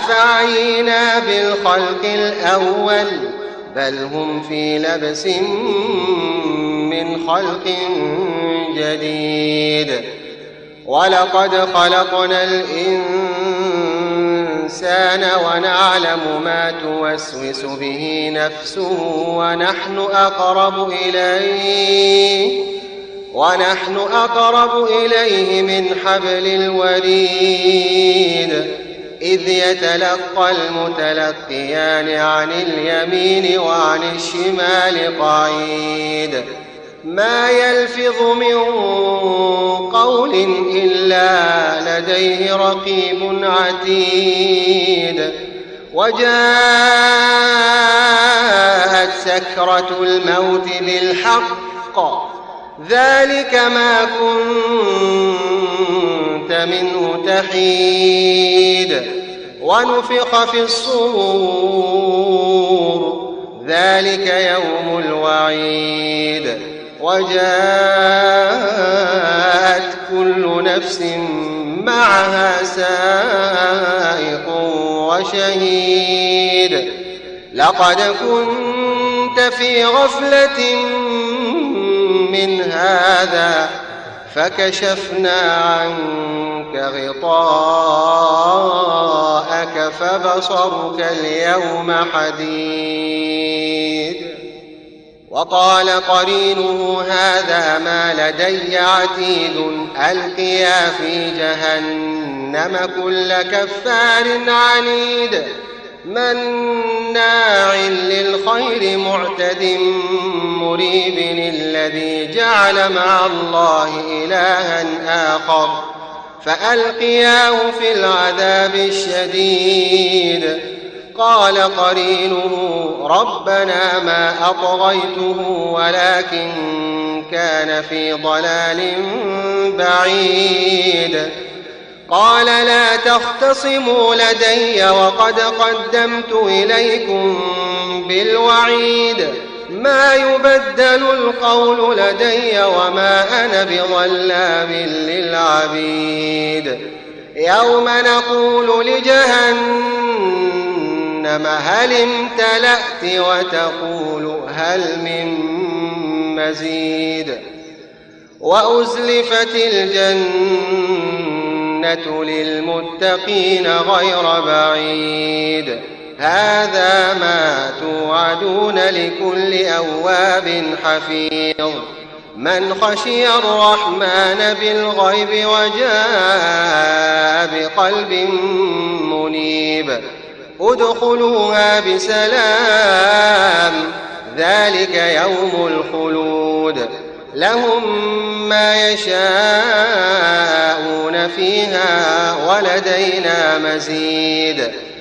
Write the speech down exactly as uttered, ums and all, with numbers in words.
أفعينا بالخلق الأول بل هم في لبس من خلق جديد. ولقد خلقنا الإنسان ونعلم ما توسوس به نفسه ونحن أقرب إليه ونحن أقرب إليه من حبل الوريد إذ يتلقى المتلقيان عن اليمين وعن الشمال قعيد ما يلفظ من قول إلا لديه رقيب عتيد. وجاءت سكرة الموت بالحق ذلك ما كنت منه تحيد. ونفخ في الصور ذلك يوم الوعيد. وجاءت كل نفس معها سائق وشهيد. لقد كنت في غفلة من هذا فكشفنا عنك غطاءك فبصرك اليوم حديد. وقال قرينه هذا ما لدي عتيد ألقيا في جهنم كل كفار عنيد مناع للخير معتد مريب الذي جعل مع الله إلها آخر فألقياه في العذاب الشديد. قال قرينه ربنا ما أطغيته ولكن كان في ضلال بعيد. قال لا تختصموا لدي وقد قدمت إليكم بالوعيد ما يبدل القول لدي وما أنا بظلام للعبيد. يوم نقول لجهنم هل امتلأت وتقول هل من مزيد. وأزلفت الجنة للمتقين غير بعيد هذا ما توعدون لكل أواب حفيظ من خشي الرحمن بالغيب وجاء بقلب منيب. ادخلوها بسلام ذلك يوم الخلود لهم ما يشاءون فيها ولدينا مزيد.